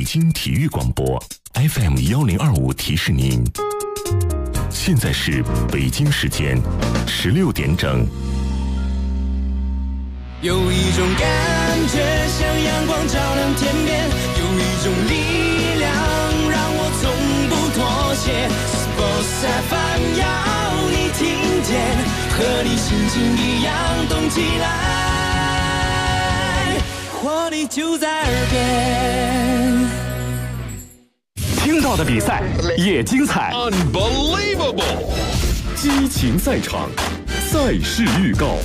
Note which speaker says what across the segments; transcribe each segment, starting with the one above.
Speaker 1: 京体育广播 FM1025提示您，现在是北京时间16点整。
Speaker 2: 有一种感觉像阳光照亮天边，有一种力量让我从不妥协。Sports FM 要你听见，和你心情一样动起来，活力就在耳边。
Speaker 3: 听到的比赛也精彩
Speaker 4: Unbelievable
Speaker 3: 激情赛场，赛事预告。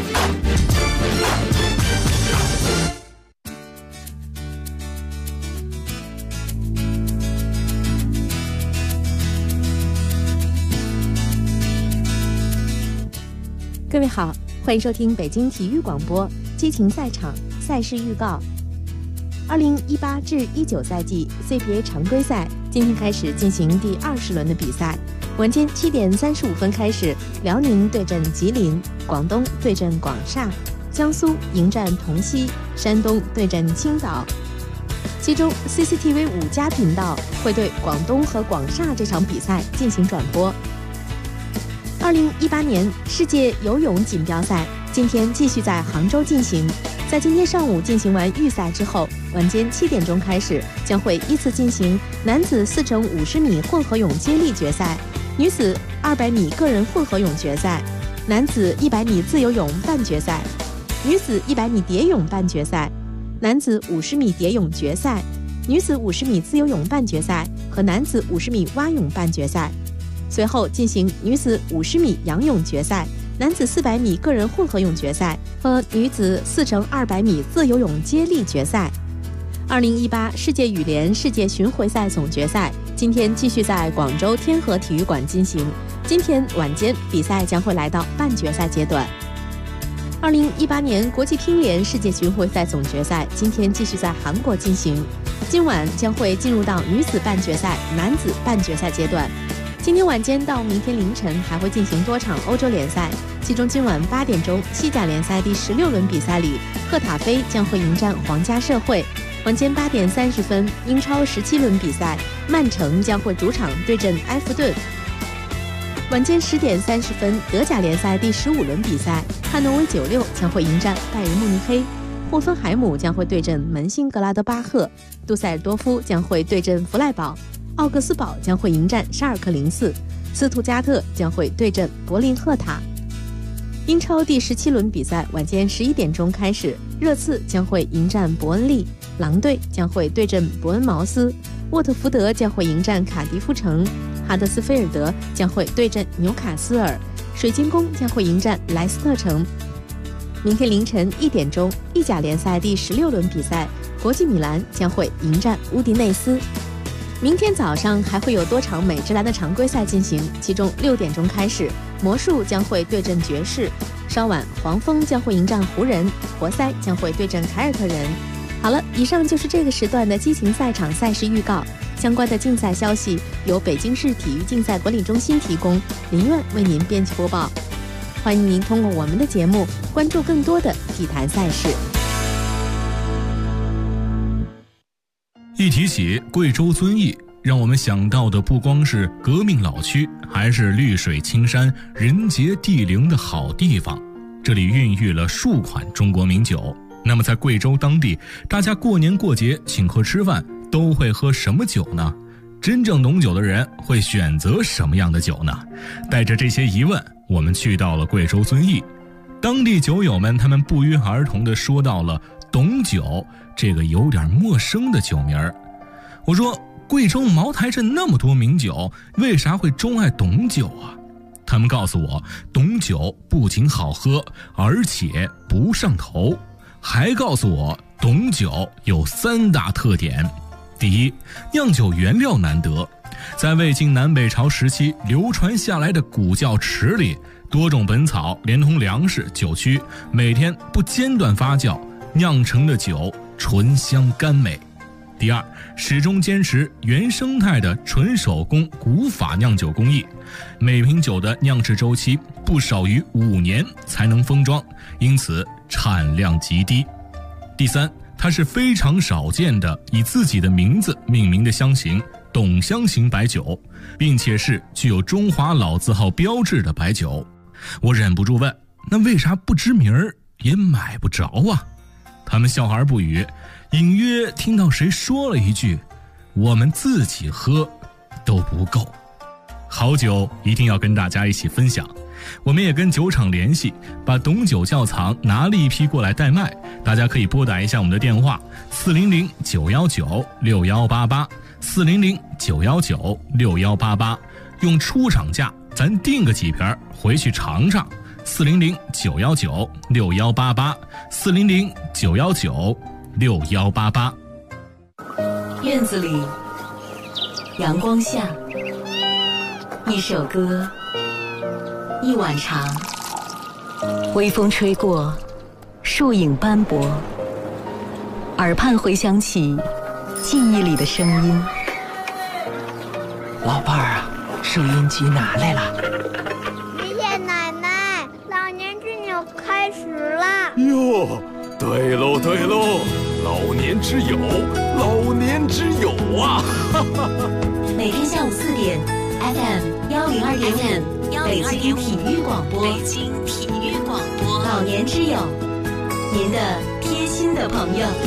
Speaker 5: 各位好，欢迎收听北京体育广播激情赛场赛事预告。2018至19赛季 CBA 常规赛今天开始进行第20轮的比赛。晚间7点35分开始，辽宁对阵吉林，广东对阵广厦，江苏迎战同曦，山东对阵青岛。其中 CCTV 5家频道会对广东和广厦这场比赛进行转播。2018年世界游泳锦标赛今天继续在杭州进行。在今天上午进行完预赛之后，晚间7点钟开始将会依次进行男子4×50米混合泳接力决赛、女子200米个人混合泳决赛、男子100米自由泳半决赛、女子100米蝶泳半决赛、男子50米蝶泳决赛、女子50米自由泳半决赛和男子50米蛙泳半决赛。随后进行女子50米仰泳决赛、男子400米个人混合泳决赛和女子4×200米自由泳接力决赛。2018世界羽联世界巡回赛总决赛今天继续在广州天河体育馆进行，今天晚间比赛将会来到半决赛阶段。2018年国际乒联世界巡回赛总决赛今天继续在韩国进行，今晚将会进入到女子半决赛、男子半决赛阶段。今天晚间到明天凌晨还会进行多场欧洲联赛，其中今晚8点钟西甲联赛第16轮比赛里，赫塔菲将会迎战皇家社会。晚间8点30分，英超17轮比赛，曼城将会主场对阵埃弗顿。晚间10点30分，德甲联赛第15轮比赛，汉诺威96将会迎战拜仁慕尼黑，霍芬海姆将会对阵门兴格拉德巴赫，杜塞尔多夫将会对阵弗赖堡，奥格斯堡将会迎战沙尔克04，斯图加特将会对阵柏林赫塔。英超第17轮比赛晚间11点钟开始，热刺将会迎战伯恩利，狼队将会对阵伯恩茅斯，沃特福德将会迎战卡迪夫城，哈德斯菲尔德将会对阵纽卡斯尔，水晶宫将会迎战莱斯特城。明天凌晨1点钟，意甲联赛第16轮比赛，国际米兰将会迎战乌迪内斯。明天早上还会有多场美职篮的常规赛进行，其中6点钟开始，魔术将会对阵爵士，稍晚黄蜂将会迎战湖人，活塞将会对阵凯尔特人。好了，以上就是这个时段的激情赛场赛事预告，相关的竞赛消息由北京市体育竞赛管理中心提供，林苑为您编辑播报。欢迎您通过我们的节目关注更多的体坛赛事。
Speaker 6: 一提起贵州遵义，让我们想到的不光是革命老区，还是绿水青山、人杰地灵的好地方。这里孕育了数款中国名酒。那么在贵州当地，大家过年过节请客吃饭都会喝什么酒呢？真正懂酒的人会选择什么样的酒呢？带着这些疑问，我们去到了贵州遵义。当地酒友们他们不约而同地说到了董酒这个有点陌生的酒名儿。我说，贵州茅台镇那么多名酒，为啥会钟爱董酒啊？他们告诉我，董酒不仅好喝，而且不上头。还告诉我，董酒有3大特点。第一，酿酒原料难得，在魏晋南北朝时期流传下来的古窖池里，多种本草连同粮食、酒曲，每天不间断发酵，酿成的酒醇香甘美。第二，始终坚持原生态的纯手工古法酿酒工艺，每瓶酒的酿制周期不少于5年才能封装，因此产量极低。第三，它它是非常少见的以自己的名字命名的香型董香型白酒，并且是具有中华老字号标志的白酒。我忍不住问，那为啥不知名儿也买不着啊？他们笑而不语，隐约听到谁说了一句，我们自己喝都不够。好酒一定要跟大家一起分享，我们也跟酒厂联系，把董酒窖藏拿了一批过来代卖，大家可以拨打一下我们的电话400-919-6188，400-919-6188，用出厂价咱订个几瓶回去尝尝。400-919-6188，400-919-6188。
Speaker 7: 院子里，阳光下，一首歌，一碗茶，微风吹过，树影斑驳，耳畔回响起记忆里的声音。
Speaker 8: 老伴儿啊，收音机拿来了。
Speaker 9: 爷爷奶奶，老年之友开始了。
Speaker 4: 哟，对喽对喽，老年之友，老年之友啊！
Speaker 7: 每天下午4点 ，FM 102.5，北京体育广播，北京体育广播，老年之友，您的贴心的朋友。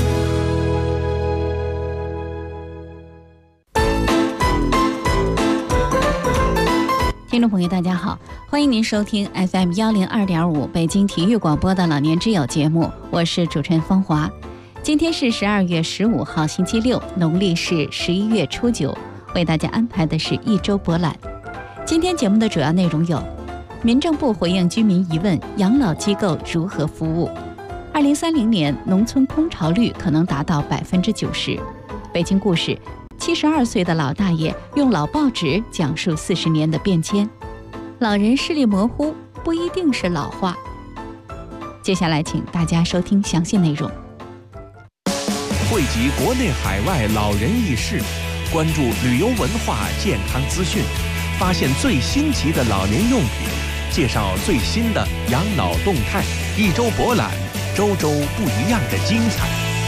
Speaker 10: 听众朋友大家好，欢迎您收听 FM 102.5北京体育广播的老年之友节目，我是主持人芳华。今天是12月15号星期六，农历是11月初9，为大家安排的是一周博览。今天节目的主要内容有：民政部回应居民疑问，养老机构如何服务；2030年农村空巢率可能达到90%；北京故事，72岁的老大爷用老报纸讲述40年的变迁；老人视力模糊不一定是老化。接下来请大家收听详细内容。
Speaker 11: 汇集国内海外老人轶事，关注旅游文化健康资讯，发现最新奇的老年用品，介绍最新的养老动态，一周博览，周周不一样的精彩。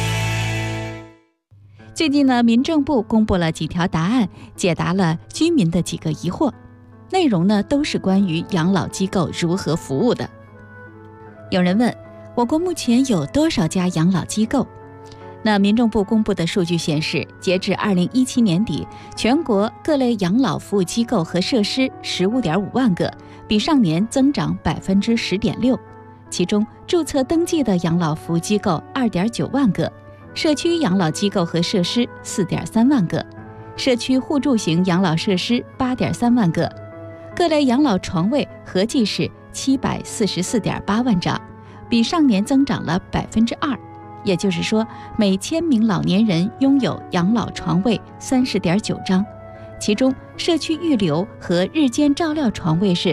Speaker 10: 最近呢，民政部公布了几条答案，解答了居民的几个疑惑，内容呢都是关于养老机构如何服务的。有人问，我国目前有多少家养老机构？那民政部公布的数据显示，截至2017年底，全国各类养老服务机构和设施 15.5 万个，比上年增长 10.6%。其中，注册登记的养老服务机构 2.9 万个，社区养老机构和设施 4.3 万个，社区互助型养老设施 8.3 万个，各类养老床位合计是 744.8 万张，比上年增长了 2%。也就是说，每1000名老年人拥有养老床位 30.9 张，其中社区预留和日间照料床位是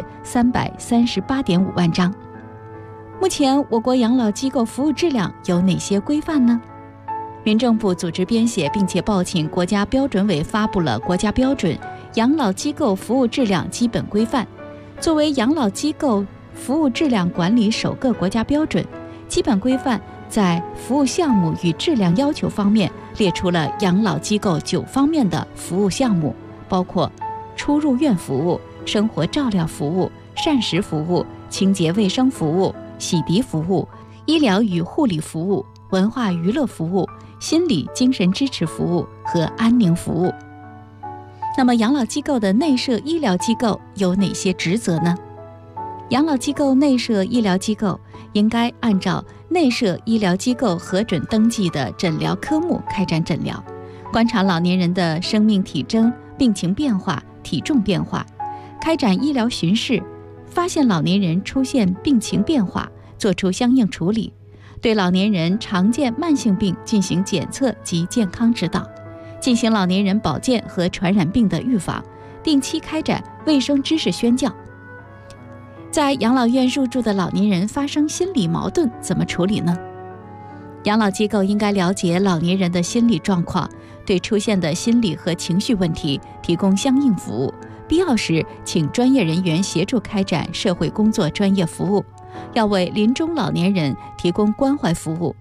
Speaker 10: 338.5 万张。目前我国养老机构服务质量有哪些规范呢？民政部组织编写并且报请国家标准委发布了国家标准《养老机构服务质量基本规范》，作为养老机构服务质量管理首个国家标准，基本规范在服务项目与质量要求方面列出了养老机构9方面的服务项目，包括出入院服务、生活照料服务、膳食服务、清洁卫生服务、洗涤服务、医疗与护理服务、文化娱乐服务、心理精神支持服务和安宁服务。那么养老机构的内设医疗机构有哪些职责呢？养老机构内设医疗机构应该按照内设医疗机构核准登记的诊疗科目开展诊疗，观察老年人的生命体征、病情变化、体重变化，开展医疗巡视，发现老年人出现病情变化，做出相应处理，对老年人常见慢性病进行检测及健康指导，进行老年人保健和传染病的预防，定期开展卫生知识宣教。在养老院入住的老年人发生心理矛盾怎么处理呢？养老机构应该了解老年人的心理状况，对出现的心理和情绪问题提供相应服务，必要时请专业人员协助开展社会工作专业服务，要为临终老年人提供关怀服务。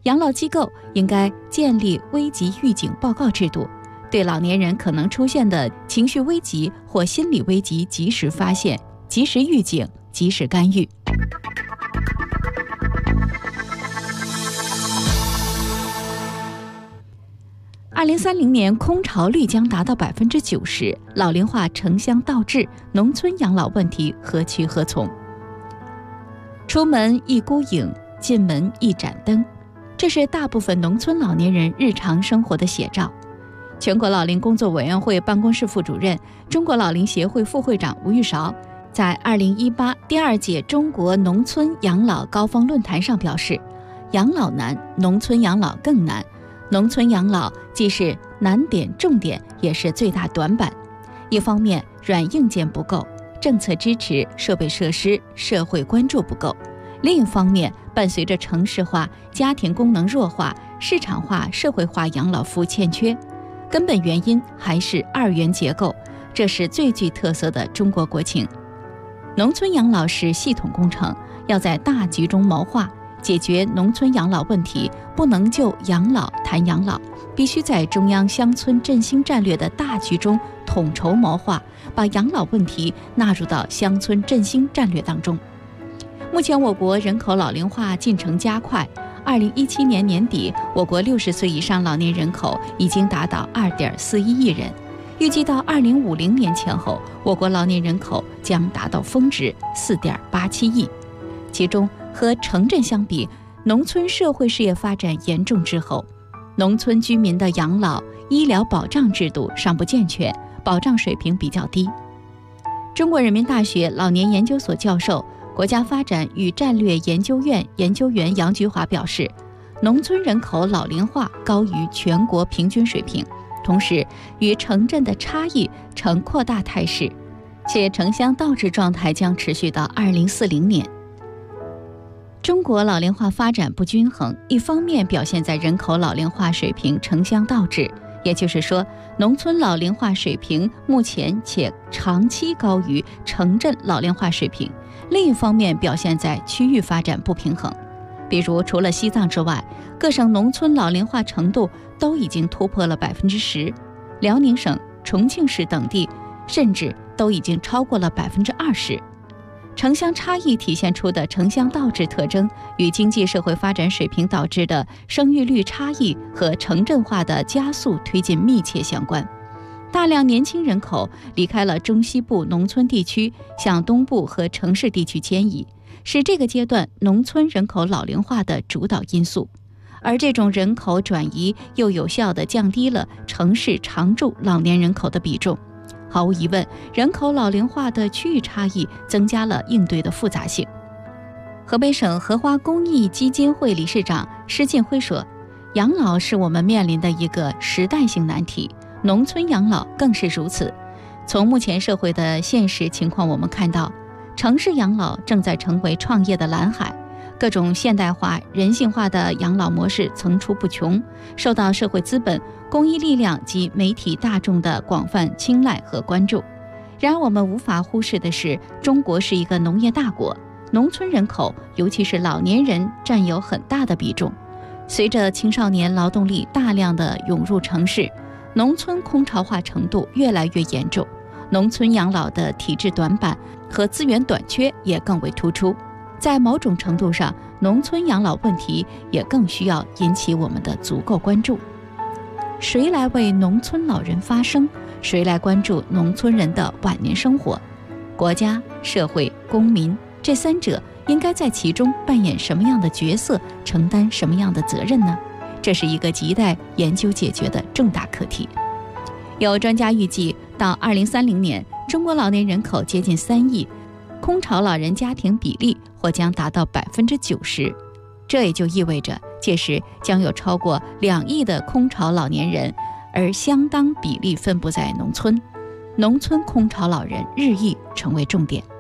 Speaker 10: 养老机构应该建立危急预警报告制度，对老年人可能出现的情绪危急或心理危急及时发现、及时预警、及时干预。2030年空巢率将达到90%，老龄化城乡倒置，农村养老问题何去何从？出门一孤影，进门一盏灯，这是大部分农村老年人日常生活的写照。全国老龄工作委员会办公室副主任、中国老龄协会副会长吴玉韶在2018第2届中国农村养老高峰论坛上表示，养老难，农村养老更难。农村养老既是难点重点，也是最大短板。一方面软硬件不够，政策支持、设备设施、社会关注不够；另一方面，伴随着城市化、家庭功能弱化、市场化、社会化养老服务欠缺。根本原因还是二元结构，这是最具特色的中国国情。农村养老是系统工程，要在大局中谋划。解决农村养老问题，不能就养老谈养老，必须在中央乡村振兴战略的大局中统筹谋划，把养老问题纳入到乡村振兴战略当中。目前我国人口老龄化进程加快，2017年年底，我国60岁以上老年人口已经达到2.41亿人，预计到2050年前后，我国老年人口将达到峰值4.87亿。其中和城镇相比，农村社会事业发展严重滞后，农村居民的养老、医疗保障制度尚不健全，保障水平比较低。中国人民大学老年研究所教授、国家发展与战略研究院研究员杨菊华表示，农村人口老龄化高于全国平均水平，同时与城镇的差异呈扩大态势，且城乡倒置状态将持续到2040年。中国老龄化发展不均衡，一方面表现在人口老龄化水平城乡倒置，也就是说，农村老龄化水平目前且长期高于城镇老龄化水平；另一方面表现在区域发展不平衡。比如，除了西藏之外，各省农村老龄化程度都已经突破了10%，辽宁省、重庆市等地甚至都已经超过了20%。城乡差异体现出的城乡倒置特征，与经济社会发展水平导致的生育率差异和城镇化的加速推进密切相关。大量年轻人口离开了中西部农村地区，向东部和城市地区迁移，是这个阶段农村人口老龄化的主导因素。而这种人口转移又有效地降低了城市常住老年人口的比重。毫无疑问，人口老龄化的区域差异增加了应对的复杂性。河北省荷花公益基金会理事长施进辉说，养老是我们面临的一个时代性难题，农村养老更是如此。从目前社会的现实情况我们看到，城市养老正在成为创业的蓝海，各种现代化、人性化的养老模式层出不穷，受到社会资本、公益力量及媒体大众的广泛青睐和关注。然而我们无法忽视的是，中国是一个农业大国，农村人口尤其是老年人占有很大的比重。随着青少年劳动力大量的涌入城市，农村空巢化程度越来越严重，农村养老的体制短板和资源短缺也更为突出。在某种程度上，农村养老问题也更需要引起我们的足够关注。谁来为农村老人发声？谁来关注农村人的晚年生活？国家、社会、公民这三者应该在其中扮演什么样的角色，承担什么样的责任呢？这是一个亟待研究解决的重大课题。有专家预计，到2030年，中国老年人口接近3亿，空巢老人家庭比例或将达到90%，这也就意味着届时将有超过2亿的空巢老年人，而相当比例分布在农村，农村空巢老人日益成为重点。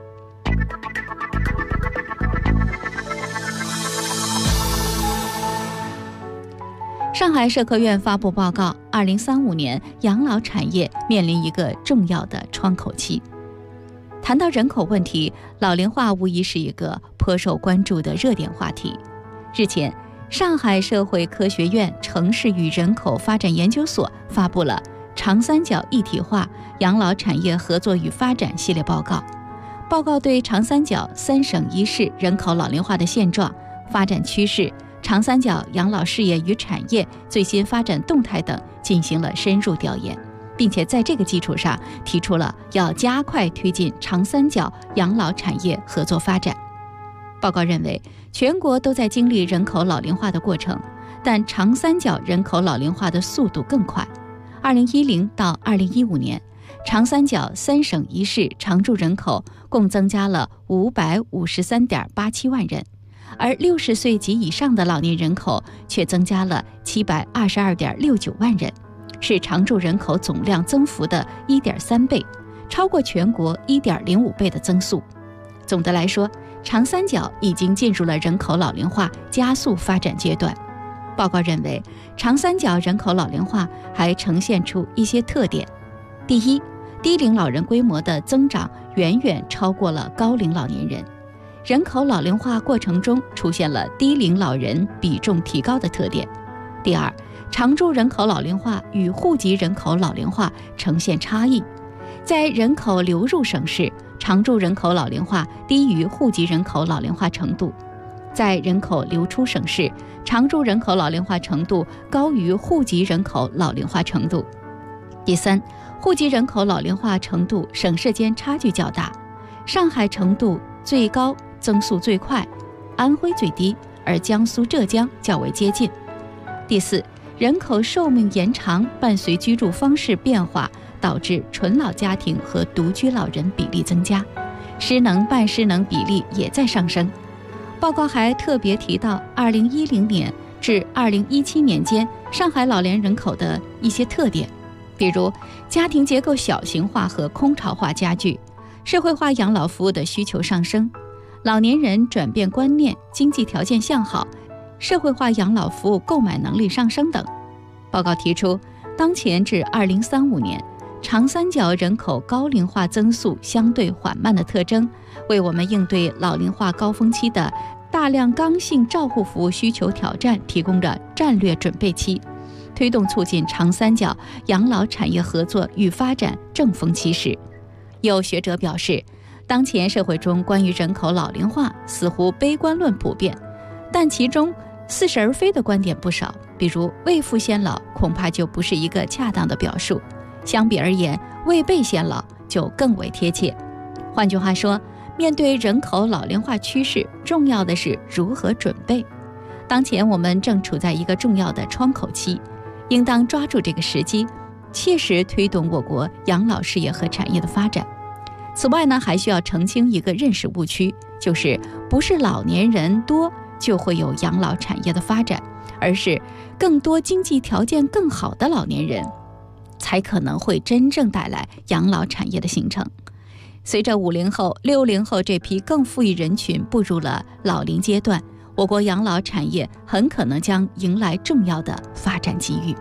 Speaker 10: 上海社科院发布报告，2035年养老产业面临一个重要的窗口期。谈到人口问题，老龄化无疑是一个颇受关注的热点话题。日前， 上海社会科学院城市与人口发展研究所发布了长三角一体化养老产业合作与发展系列报告。报告对长三角3省1市人口老龄化的现状、发展趋势、长三角养老事业与产业最新发展动态等进行了深入调研，并且在这个基础上提出了要加快推进长三角养老产业合作发展。报告认为，全国都在经历人口老龄化的过程，但长三角人口老龄化的速度更快。2010到2015年，长三角3省1市常住人口共增加了553.87万人，而60岁及以上的老年人口却增加了722.69万人，是常住人口总量增幅的1.3倍，超过全国1.05倍的增速。总的来说，长三角已经进入了人口老龄化加速发展阶段。报告认为，长三角人口老龄化还呈现出一些特点。第一，低龄老人规模的增长远远超过了高龄老年人，人口老龄化过程中出现了低龄老人比重提高的特点。第二，常住人口老龄化与户籍人口老龄化呈现差异，在人口流入省市，常住人口老龄化低于户籍人口老龄化程度；在人口流出省市，常住人口老龄化程度高于户籍人口老龄化程度。第三，户籍人口老龄化程度省市间差距较大，上海程度最高，增速最快，安徽最低，而江苏、浙江较为接近。第四，人口寿命延长伴随居住方式变化，导致纯老家庭和独居老人比例增加，失能半失能比例也在上升。报告还特别提到2010年至2017年间上海老年人口的一些特点，比如家庭结构小型化和空巢化加剧，社会化养老服务的需求上升，老年人转变观念，经济条件向好，社会化养老服务购买能力上升等。报告提出，当前至2035年，长三角人口高龄化增速相对缓慢的特征，为我们应对老龄化高峰期的大量刚性照护服务需求挑战提供着战略准备期，推动促进长三角养老产业合作与发展正风期势。有学者表示，当前社会中关于人口老龄化似乎悲观论普遍，但其中似是而非的观点不少，比如未富先老恐怕就不是一个恰当的表述，相比而言，未被先老就更为贴切。换句话说，面对人口老龄化趋势，重要的是如何准备。当前我们正处在一个重要的窗口期，应当抓住这个时机，切实推动我国养老事业和产业的发展。此外呢，还需要澄清一个认识误区，就是不是老年人多就会有养老产业的发展，而是更多经济条件更好的老年人才可能会真正带来养老产业的形成。随着50后、60后这批更富裕人群步入了老龄阶段，我国养老产业很可能将迎来重要的发展机遇。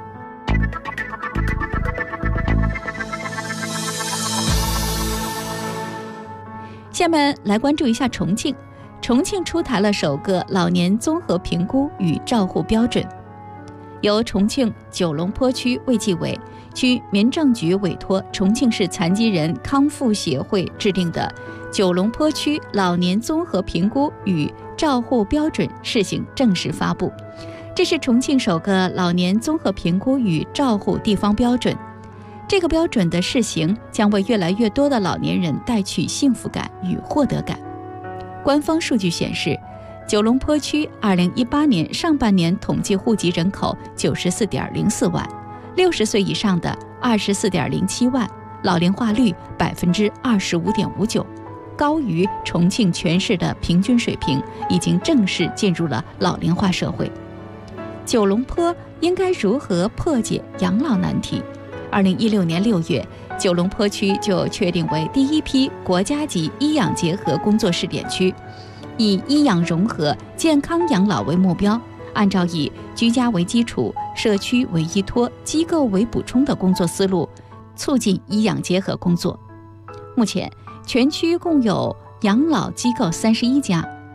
Speaker 10: 下面来关注一下重庆。重庆出台了首个老年综合评估与照护标准，由重庆九龙坡区卫计委区民政局委托重庆市残疾人康复协会制定的九龙坡区老年综合评估与照护标准试行正式发布。这是重庆首个老年综合评估与照护地方标准。这个标准的试行将为越来越多的老年人带去幸福感与获得感。官方数据显示，九龙坡区2018年上半年统计户籍人口94.04万，60岁以上的24.07万，老龄化率25.59%，高于重庆全市的平均水平，已经正式进入了老龄化社会。九龙坡应该如何破解养老难题？2016年6月，九龙坡区就确定为第一批国家级医养结合工作试点区，以医养融合、健康养老为目标，按照以居家为基础、社区为依托、机构为补充的工作思路，促进医养结合工作。目前，全区共有养老机构31家，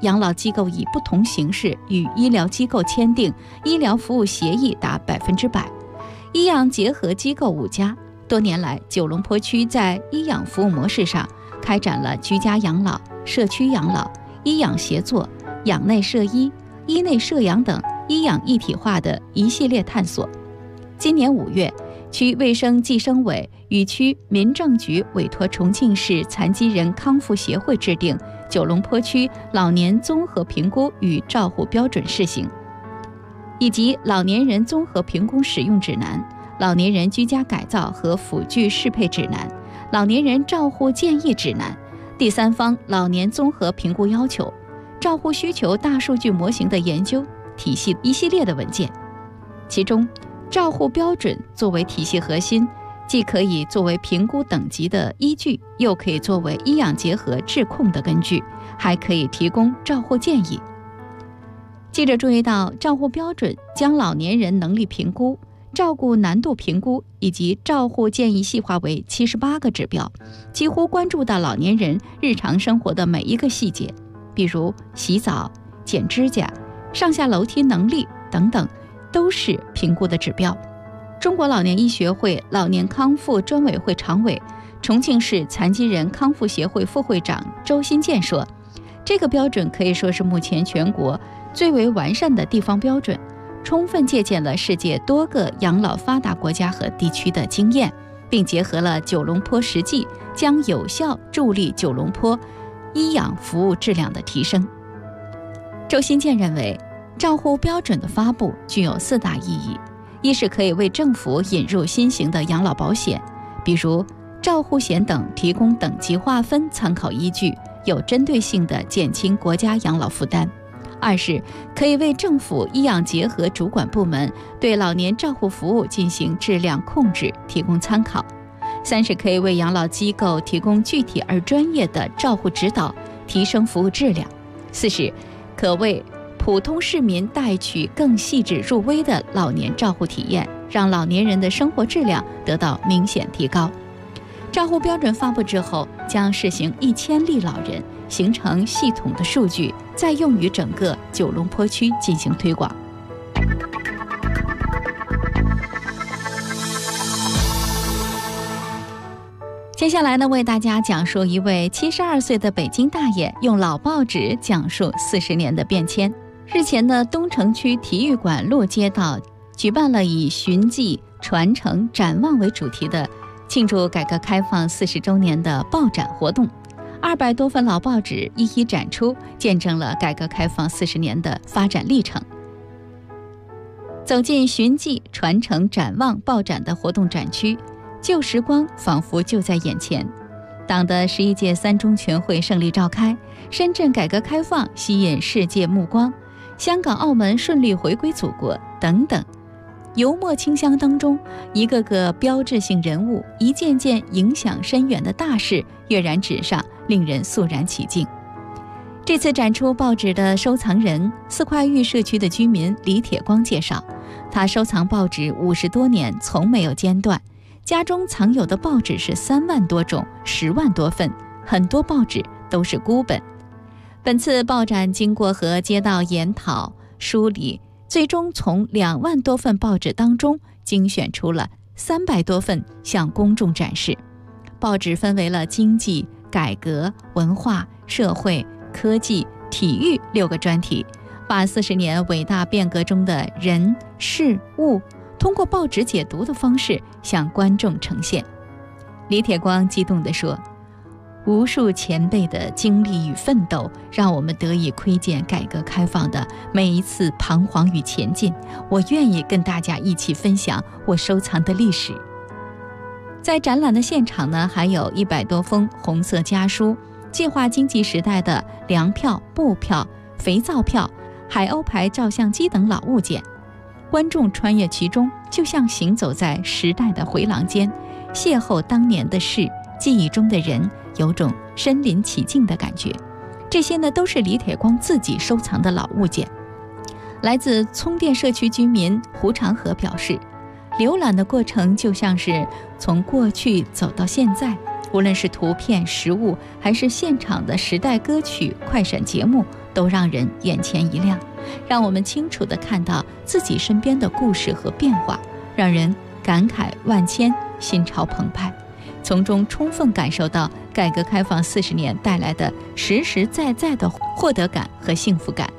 Speaker 10: 养老机构以不同形式与医疗机构签订医疗服务协议达100%，医养结合机构5家。多年来，九龙坡区在医养服务模式上开展了居家养老、社区养老、医养协作、养内社医、医内社养等医养一体化的一系列探索。今年5月，区卫生计生委与区民政局委托重庆市残疾人康复协会制定九龙坡区老年综合评估与照护标准试行，以及老年人综合评估使用指南、老年人居家改造和辅具适配指南、老年人照护建议指南、第三方老年综合评估要求、照护需求大数据模型的研究体系一系列的文件。其中，照护标准作为体系核心，既可以作为评估等级的依据，又可以作为医养结合治控的根据，还可以提供照护建议。记者注意到，照护标准将老年人能力评估、照顾难度评估以及照护建议细化为78个指标，几乎关注到老年人日常生活的每一个细节，比如洗澡、剪指甲、上下楼梯能力等等，都是评估的指标。中国老年医学会老年康复专委会常委、重庆市残疾人康复协会副会长周新建说，这个标准可以说是目前全国最为完善的地方标准，充分借鉴了世界多个养老发达国家和地区的经验，并结合了九龙坡实际，将有效助力九龙坡医养服务质量的提升。周新建认为，照护标准的发布具有4大意义：一是可以为政府引入新型的养老保险，比如照护险等，提供等级划分参考依据，有针对性地减轻国家养老负担；二是可以为政府医养结合主管部门对老年照护服务进行质量控制提供参考；三是可以为养老机构提供具体而专业的照护指导，提升服务质量；四是可为普通市民带取更细致入微的老年照护体验，让老年人的生活质量得到明显提高。照护标准发布之后，将试行1000例老人，形成系统的数据，再用于整个九龙坡区进行推广。接下来呢，为大家讲述一位72岁的北京大爷用老报纸讲述40年的变迁。日前呢，东城区体育馆路街道举办了以寻迹、传承、展望为主题的庆祝改革开放40周年的报展活动，200多份老报纸一一展出，见证了改革开放40年的发展历程。走进寻迹、传承、展望报展的活动展区，旧时光仿佛就在眼前。党的11届3中全会胜利召开，深圳改革开放吸引世界目光，香港、澳门顺利回归祖国等等，油墨清香当中，一个个标志性人物，一件件影响深远的大事跃然纸上，令人肃然起敬。这次展出报纸的收藏人，4块玉社区的居民李铁光介绍，他收藏报纸50多年，从没有间断，家中藏有的报纸是3万多种，10万多份，很多报纸都是孤本。本次报展经过和街道研讨梳理，最终从2万多份报纸当中精选出了300多份向公众展示。报纸分为了经济、改革、文化、社会、科技、体育6个专题，把40年伟大变革中的人、事、物通过报纸解读的方式向观众呈现。李铁光激动地说，无数前辈的经历与奋斗，让我们得以窥见改革开放的每一次彷徨与前进。我愿意跟大家一起分享我收藏的历史。在展览的现场呢，还有100多封红色家书、计划经济时代的粮票、布票、肥皂票、海鸥牌照相机等老物件。观众穿越其中，就像行走在时代的回廊间，邂逅当年的事，记忆中的人，有种身临其境的感觉。这些呢，都是李铁光自己收藏的老物件。来自充电社区居民胡长河表示，浏览的过程就像是从过去走到现在， 无论是图片、实物，还是现场的时代歌曲、快闪节目，都让人眼前一亮，让我们清楚地看到自己身边的故事和变化，让人感慨万千，心潮澎湃，从中充分感受到改革开放40年带来的实实在在的获得感和幸福感。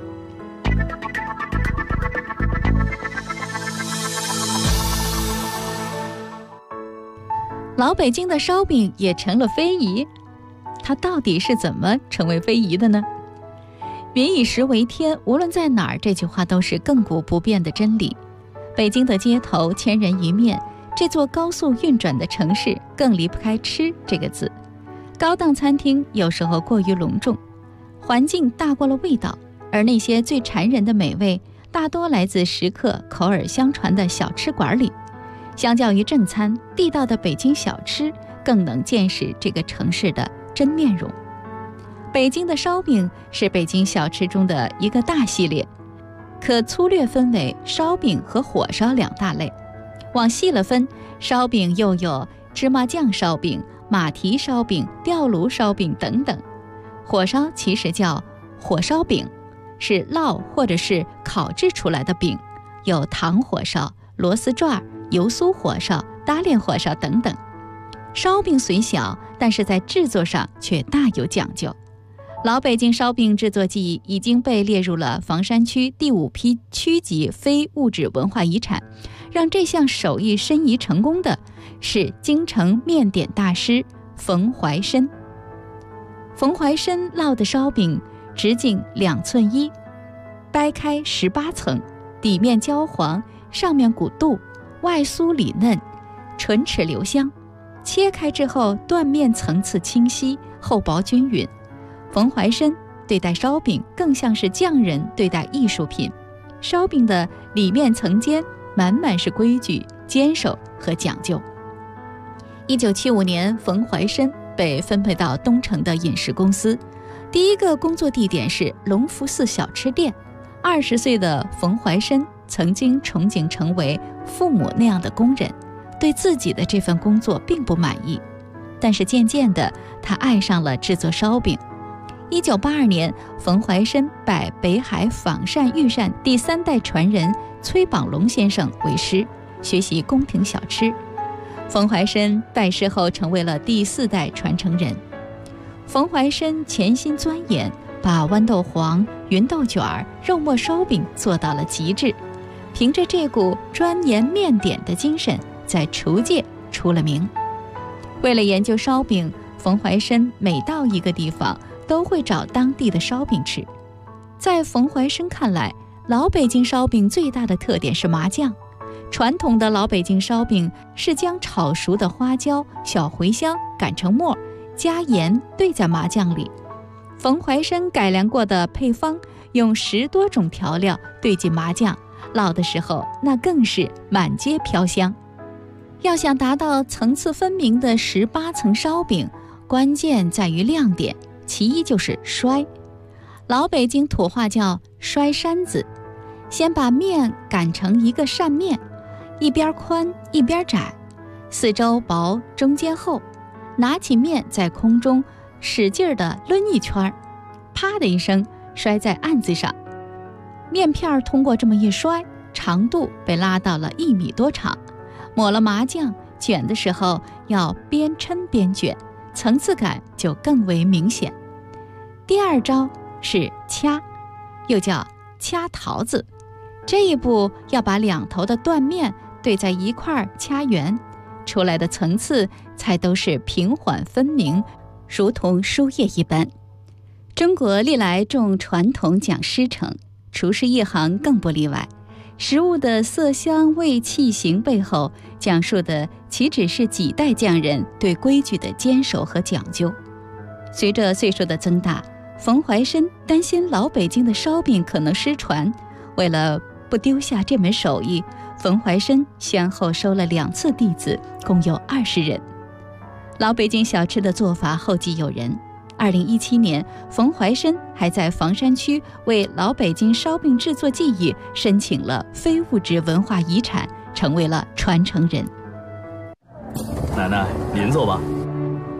Speaker 10: 老北京的烧饼也成了非遗，它到底是怎么成为非遗的呢？民以食为天，无论在哪儿，这句话都是亘古不变的真理。北京的街头千人一面，这座高速运转的城市更离不开吃这个字。高档餐厅有时候过于隆重，环境大过了味道，而那些最馋人的美味大多来自食客口耳相传的小吃馆里。相较于正餐，地道的北京小吃更能见识这个城市的真面容。北京的烧饼是北京小吃中的一个大系列，可粗略分为烧饼和火烧两大类。往细了分，烧饼又有芝麻酱烧饼、马蹄烧饼、吊炉烧饼等等。火烧其实叫火烧饼，是烙或者是烤制出来的饼，有糖火烧、螺丝转、油酥火烧、搭链火烧等等。烧饼虽小，但是在制作上却大有讲究。老北京烧饼制作技艺已经被列入了房山区第5批区级非物质文化遗产。让这项手艺申遗成功的是京城面点大师冯怀申。冯怀申烙的烧饼直径2寸1，掰开18层，底面焦黄，上面鼓肚，外酥里嫩，唇齿留香。切开之后，断面层次清晰，厚薄均匀。冯怀申对待烧饼更像是匠人对待艺术品，烧饼的里面层间满满是规矩、坚守和讲究。1975年，冯怀申被分配到东城的饮食公司，第一个工作地点是隆福寺小吃店。20岁的冯怀申曾经憧憬成为父母那样的工人，对自己的这份工作并不满意，但是渐渐的，他爱上了制作烧饼。1982年，冯怀申拜北海仿膳御膳第3代传人崔榜龙先生为师，学习宫廷小吃。冯怀申拜师后成为了第4代传承人。冯怀申潜心钻研，把豌豆黄、芸豆卷、肉末烧饼做到了极致，凭着这股钻研面点的精神，在厨界出了名。为了研究烧饼，冯怀申每到一个地方都会找当地的烧饼吃。在冯怀申看来，老北京烧饼最大的特点是麻酱。传统的老北京烧饼是将炒熟的花椒、小茴香擀成末，加盐兑在麻酱里。冯怀申改良过的配方，用10多种调料兑进麻酱，烙的时候那更是满街飘香。要想达到层次分明的18层烧饼，关键在于亮点，其一就是摔。老北京土话叫摔山子，先把面擀成一个扇面，一边宽一边窄，四周薄中间厚，拿起面在空中使劲地抡一圈，啪的一声摔在案子上。面片通过这么一摔，长度被拉到了1米多长。抹了麻酱，卷的时候要边抻边卷，层次感就更为明显。第二招是掐，又叫掐桃子。这一步要把2头的断面对在一块掐圆，出来的层次才都是平缓分明，如同书页一般。中国历来重传统讲师承，厨师一行更不例外。食物的色香味气形背后，讲述的岂止是几代匠人对规矩的坚守和讲究。随着岁数的增大，冯怀申担心老北京的烧饼可能失传，为了不丢下这门手艺，冯怀申先后收了2次弟子，共有20人。老北京小吃的做法后继有人。2017年，冯怀申还在房山区为老北京烧饼制作技艺申请了非物质文化遗产，成为了传承人。
Speaker 12: 奶奶，您坐吧。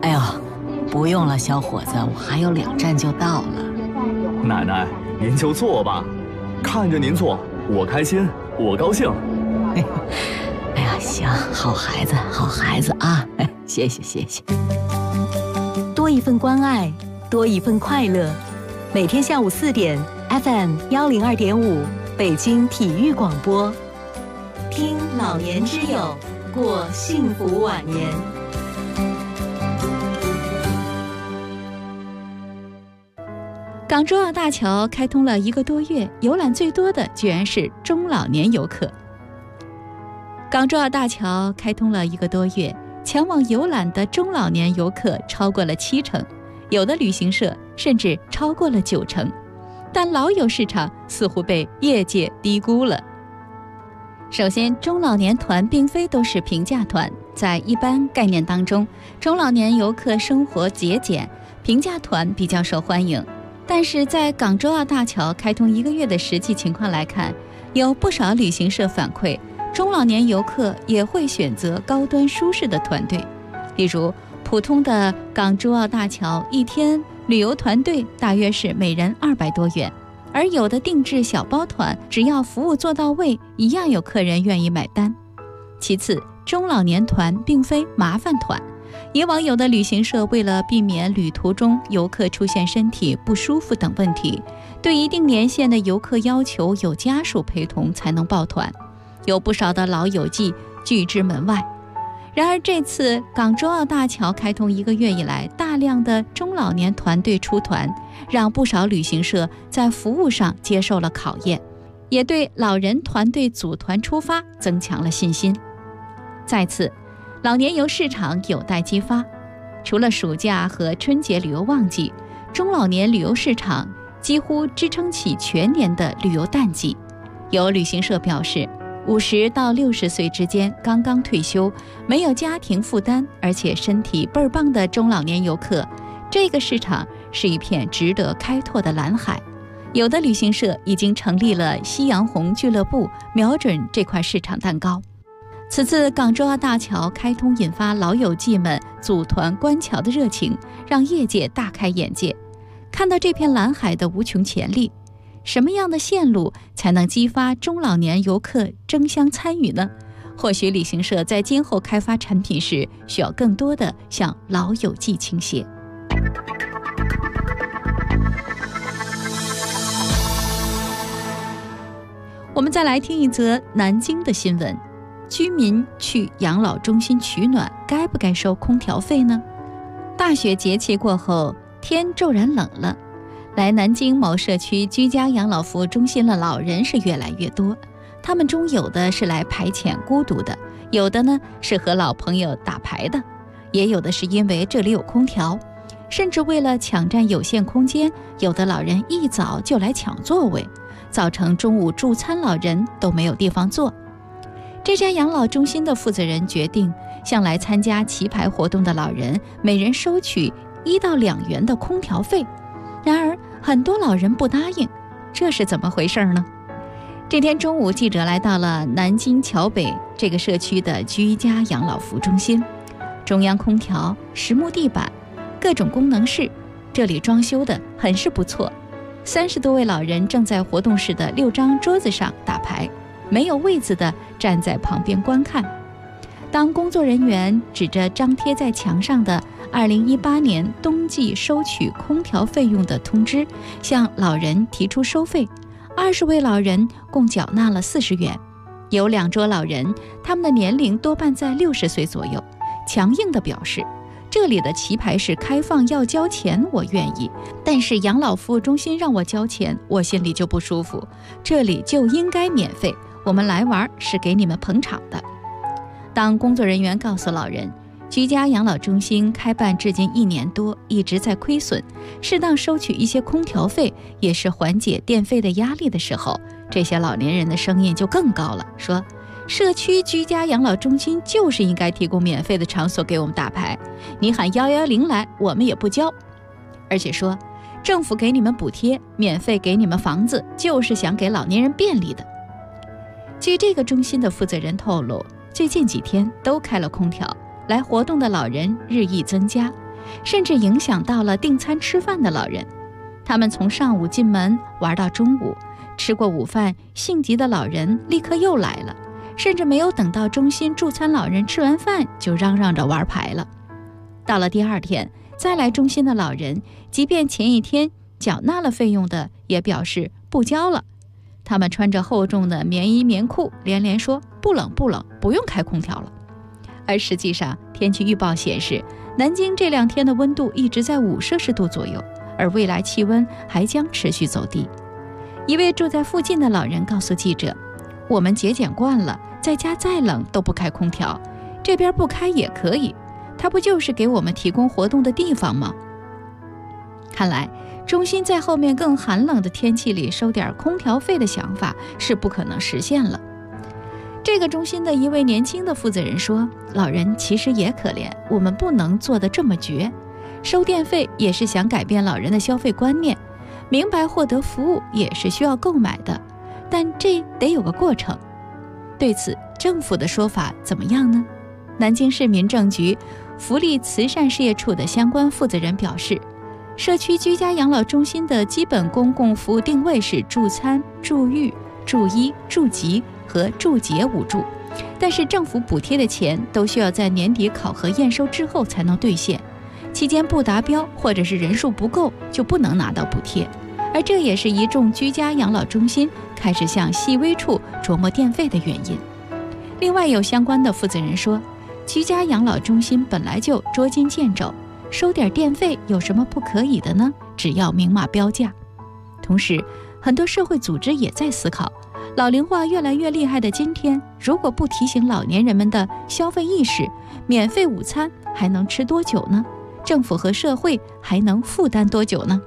Speaker 7: 哎呦，不用了，小伙子，我还有2站就到了。
Speaker 4: 奶奶，您就坐吧，看着您坐，我开心，我高兴。
Speaker 7: 哎呀，行，好孩子，好孩子啊！谢谢谢谢。多一份关爱，多一份快乐。每天下午4点 ，FM 102.5，北京体育广播。听老年之友，过幸福晚年。
Speaker 10: 港珠澳大桥开通了1个多月，游览最多的居然是中老年游客。港珠澳大桥开通了1个多月，前往游览的中老年游客超过了70%，有的旅行社甚至超过了90%，但老友市场似乎被业界低估了。首先，中老年团并非都是平价团，在一般概念当中，中老年游客生活节俭，平价团比较受欢迎。但是在港珠澳大桥开通1个月的实际情况来看，有不少旅行社反馈，中老年游客也会选择高端舒适的团队。例如，普通的港珠澳大桥1天旅游团队大约是每人200多元，而有的定制小包团，只要服务做到位，一样有客人愿意买单。其次，中老年团并非麻烦团。以往有的旅行社为了避免旅途中游客出现身体不舒服等问题，对一定年限的游客要求有家属陪同才能报团，有不少的老友记拒之门外。然而这次港珠澳大桥开通1个月以来，大量的中老年团队出团，让不少旅行社在服务上接受了考验，也对老人团队组团出发增强了信心。再次，老年游市场有待激发。除了暑假和春节旅游旺季，中老年旅游市场几乎支撑起全年的旅游淡季。有旅行社表示，50到60岁之间刚刚退休，没有家庭负担，而且身体倍儿棒的中老年游客，这个市场是一片值得开拓的蓝海。有的旅行社已经成立了夕阳红俱乐部，瞄准这块市场蛋糕。此次港珠澳大桥开通，引发老友记们组团观桥的热情，让业界大开眼界，看到这片蓝海的无穷潜力。什么样的线路才能激发中老年游客争相参与呢？或许旅行社在今后开发产品时，需要更多的向老友记倾斜。我们再来听一则南京的新闻。居民去养老中心取暖，该不该收空调费呢？大雪节气过后，天骤然冷了，来南京某社区居家养老服务中心的老人是越来越多。他们中有的是来排遣孤独的，有的呢是和老朋友打牌的，也有的是因为这里有空调，甚至为了抢占有限空间，有的老人一早就来抢座位，造成中午助餐老人都没有地方坐。这家养老中心的负责人决定向来参加棋牌活动的老人每人收取1到2元的空调费。然而很多老人不答应，这是怎么回事呢？这天中午，记者来到了南京桥北这个社区的居家养老服务中心。中央空调、实木地板，各种功能室，这里装修的很是不错。30多位老人正在活动室的6张桌子上打牌，没有位子的站在旁边观看。当工作人员指着张贴在墙上的2018年冬季收取空调费用的通知，向老人提出收费，20位老人共缴纳了40元。有2桌老人，他们的年龄多半在60岁左右，强硬地表示，这里的棋牌室开放要交钱，我愿意，但是养老服务中心让我交钱，我心里就不舒服，这里就应该免费，我们来玩是给你们捧场的。当工作人员告诉老人，居家养老中心开办至今1年多，一直在亏损，适当收取一些空调费也是缓解电费的压力的时候，这些老年人的声音就更高了，说社区居家养老中心就是应该提供免费的场所给我们打牌，你喊110来我们也不交。而且说政府给你们补贴，免费给你们房子，就是想给老年人便利的。据这个中心的负责人透露，最近几天都开了空调，来活动的老人日益增加， 甚至影响到了订餐吃饭的老人。他们从上午进门玩到中午，吃过午饭，性急的老人立刻又来了，甚至没有等到中心助餐老人吃完饭就嚷嚷着玩牌了。到了第二天，再来中心的老人，即便前一天缴纳了费用的，也表示不交了。他们穿着厚重的棉衣棉裤，连连说不冷不冷，不用开空调了。而实际上，天气预报显示，南京这2天的温度一直在5摄氏度左右，而未来气温还将持续走低。一位住在附近的老人告诉记者，我们节俭惯了，在家再冷都不开空调，这边不开也可以，它不就是给我们提供活动的地方吗？看来中心在后面更寒冷的天气里收点空调费的想法是不可能实现了。这个中心的一位年轻的负责人说，老人其实也可怜，我们不能做得这么绝，收电费也是想改变老人的消费观念，明白获得服务也是需要购买的，但这得有个过程。对此，政府的说法怎么样呢？南京市民政局福利慈善事业处的相关负责人表示，社区居家养老中心的基本公共服务定位是助餐、助育、助医、助急和助节5助，但是政府补贴的钱都需要在年底考核验收之后才能兑现，期间不达标或者是人数不够就不能拿到补贴，而这也是一众居家养老中心开始向细微处琢磨电费的原因。另外有相关的负责人说，居家养老中心本来就捉襟见肘，收点电费有什么不可以的呢？只要明码标价。同时，很多社会组织也在思考，老龄化越来越厉害的今天，如果不提醒老年人们的消费意识，免费午餐还能吃多久呢？政府和社会还能负担多久呢？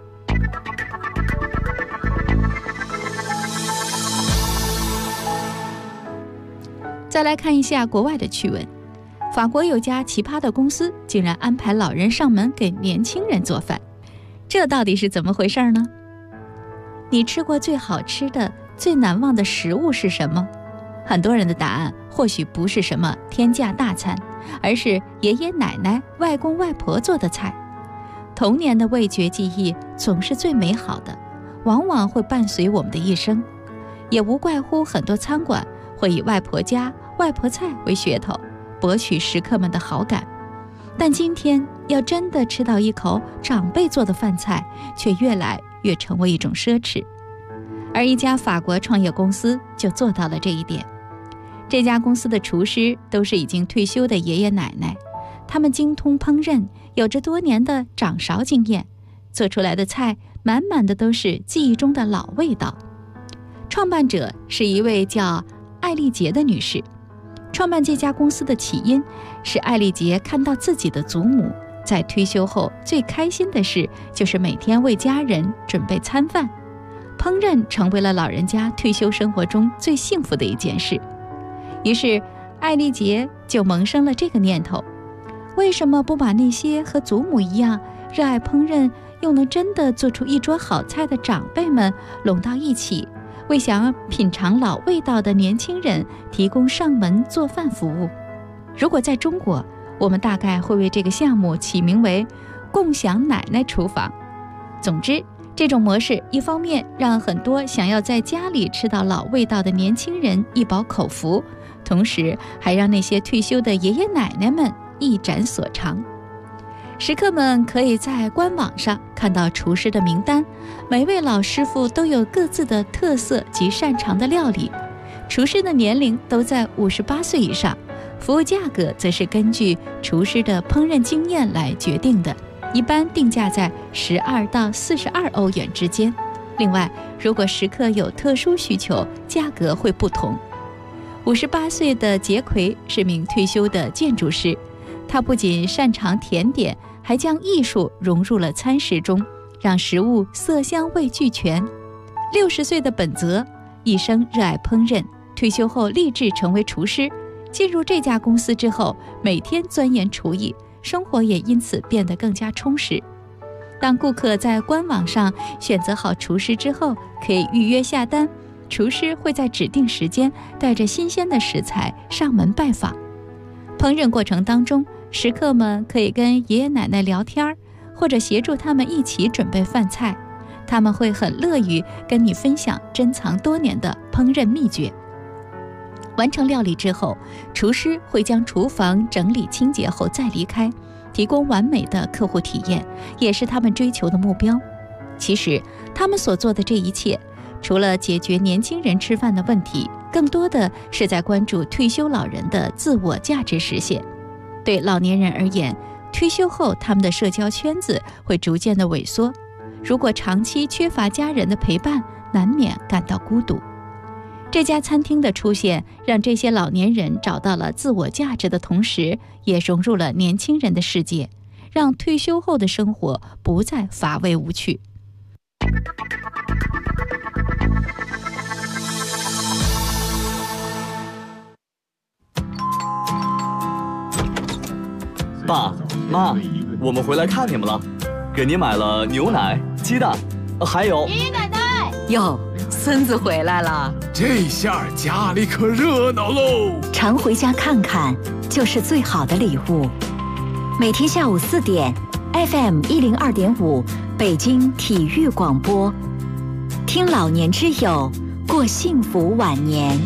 Speaker 10: 再来看一下国外的趣闻。法国有家奇葩的公司竟然安排老人上门给年轻人做饭，这到底是怎么回事呢？你吃过最好吃的、最难忘的食物是什么？很多人的答案或许不是什么天价大餐，而是爷爷奶奶、外公外婆做的菜。童年的味觉记忆总是最美好的，往往会伴随我们的一生，也无怪乎很多餐馆会以外婆家、外婆菜为噱头，博取食客们的好感。但今天要真的吃到一口长辈做的饭菜，却越来越成为一种奢侈。而一家法国创业公司就做到了这一点。这家公司的厨师都是已经退休的爷爷奶奶，他们精通烹饪，有着多年的掌勺经验，做出来的菜满满的都是记忆中的老味道。创办者是一位叫艾丽杰的女士。创办这家公司的起因是艾丽杰看到自己的祖母在退休后最开心的事就是每天为家人准备餐饭，烹饪成为了老人家退休生活中最幸福的一件事。于是艾丽杰就萌生了这个念头，为什么不把那些和祖母一样热爱烹饪又能真的做出一桌好菜的长辈们拢到一起，为想要品尝老味道的年轻人提供上门做饭服务？如果在中国，我们大概会为这个项目起名为共享奶奶厨房。总之，这种模式一方面让很多想要在家里吃到老味道的年轻人一饱口福，同时还让那些退休的爷爷奶奶们一展所长。食客们可以在官网上看到厨师的名单，每位老师傅都有各自的特色及擅长的料理，厨师的年龄都在58岁以上，服务价格则是根据厨师的烹饪经验来决定的，一般定价在12到42欧元之间。另外，如果食客有特殊需求，价格会不同。58岁的杰奎是名退休的建筑师，他不仅擅长甜点，还将艺术融入了餐食中，让食物色香味俱全。60岁的本泽一生热爱烹饪，退休后立志成为厨师。进入这家公司之后，每天钻研厨艺，生活也因此变得更加充实。当顾客在官网上选择好厨师之后，可以预约下单，厨师会在指定时间带着新鲜的食材上门拜访。烹饪过程当中， 食客们可以跟爷爷奶奶聊天，或者协助他们一起准备饭菜，他们会很乐于跟你分享珍藏多年的烹饪秘诀。完成料理之后，厨师会将厨房整理清洁后再离开，提供完美的客户体验，也是他们追求的目标。其实他们所做的这一切，除了解决年轻人吃饭的问题，更多的是在关注退休老人的自我价值实现。对老年人而言，退休后他们的社交圈子会逐渐的萎缩，如果长期缺乏家人的陪伴，难免感到孤独。这家餐厅的出现，让这些老年人找到了自我价值的同时，也融入了年轻人的世界，让退休后的生活不再乏味无趣。
Speaker 12: 爸妈，我们回来看你们了，给你买了牛奶、鸡蛋，还有
Speaker 7: 爷爷奶奶哟，孙子回来了，
Speaker 4: 这下家里可热闹喽！
Speaker 13: 常回家看看，就是最好的礼物。每天下午4点 ，FM 102.5，北京体育广播，听老年之友，过幸福晚年。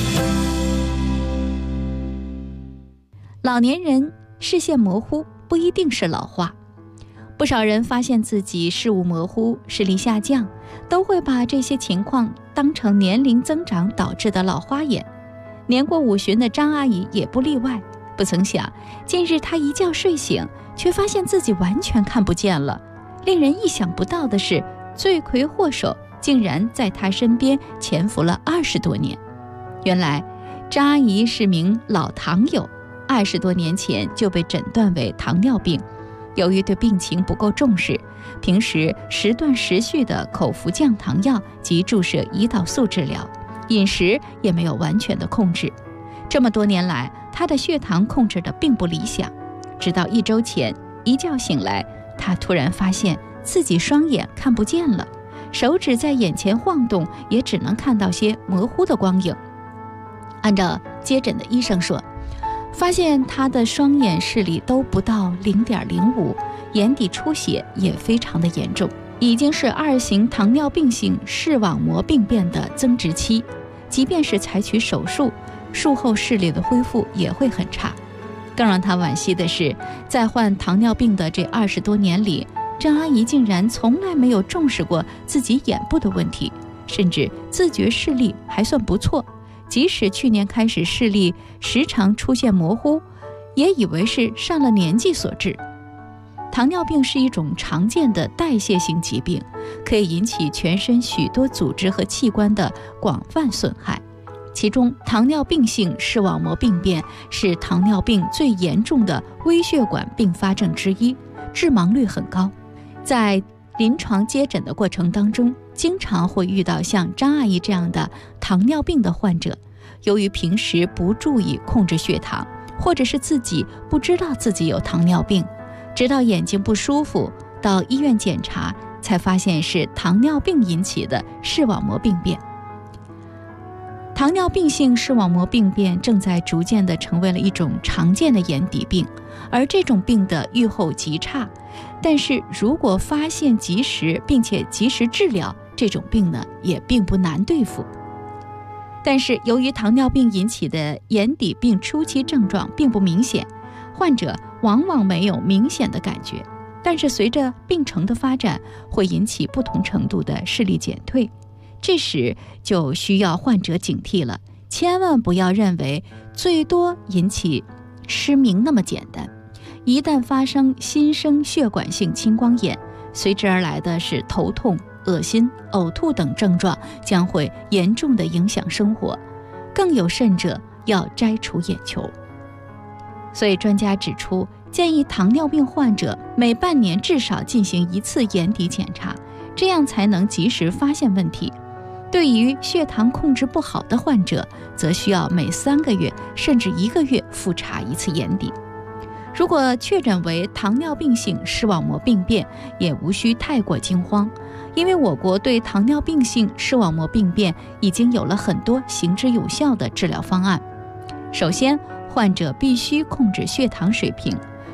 Speaker 10: 老年人视线模糊不一定是老化，不少人发现自己视物模糊、视力下降，都会把这些情况当成年龄增长导致的老花眼。年过50的张阿姨也不例外，不曾想近日她一觉睡醒，却发现自己完全看不见了。令人意想不到的是，罪魁祸首竟然在她身边潜伏了20多年。原来张阿姨是名老糖友，20多年前就被诊断为糖尿病，由于对病情不够重视，平时时断时续的口服降糖药及注射胰岛素治疗，饮食也没有完全的控制。这么多年来，他的血糖控制的并不理想。直到1周前，一觉醒来，他突然发现自己双眼看不见了，手指在眼前晃动，也只能看到些模糊的光影。按照接诊的医生说，发现他的双眼视力都不到0.05，眼底出血也非常的严重，已经是2型糖尿病性视网膜病变的增殖期，即便是采取手术，术后视力的恢复也会很差。更让他惋惜的是，在患糖尿病的这20多年里，张阿姨竟然从来没有重视过自己眼部的问题，甚至自觉视力还算不错，即使去年开始视力时常出现模糊，也以为是上了年纪所致。糖尿病是一种常见的代谢性疾病，可以引起全身许多组织和器官的广泛损害。其中，糖尿病性视网膜病变是糖尿病最严重的微血管并发症之一，致盲率很高。在临床接诊的过程当中，经常会遇到像张阿姨这样的糖尿病的患者，由于平时不注意控制血糖，或者是自己不知道自己有糖尿病，直到眼睛不舒服，到医院检查，才发现是糖尿病引起的视网膜病变。糖尿病性视网膜病变正在逐渐地成为了一种常见的眼底病，而这种病的预后极差，但是如果发现及时并且及时治疗，这种病呢也并不难对付。但是由于糖尿病引起的眼底病初期症状并不明显，患者往往没有明显的感觉，但是随着病程的发展，会引起不同程度的视力减退。这时就需要患者警惕了，千万不要认为最多引起失明那么简单。一旦发生新生血管性青光眼，随之而来的是头痛、恶心、呕吐等症状，将会严重的影响生活，更有甚者要摘除眼球。所以专家指出，建议糖尿病患者每半年至少进行1次眼底检查，这样才能及时发现问题。对于血糖控制不好的患者，则需要每3个月甚至1个月复查1次眼底。如果确诊为糖尿病性视网膜病变，也无需太过惊慌，因为我国对糖尿病性视网膜病变已经有了很多行之有效的治疗方案。首先，患者必须控制血糖水平，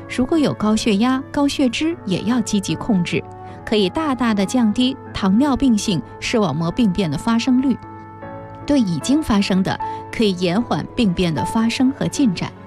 Speaker 10: 如果有高血压、高血脂，也要积极控制，可以大大的降低糖尿病性视网膜病变的发生率。对已经发生的，可以延缓病变的发生和进展。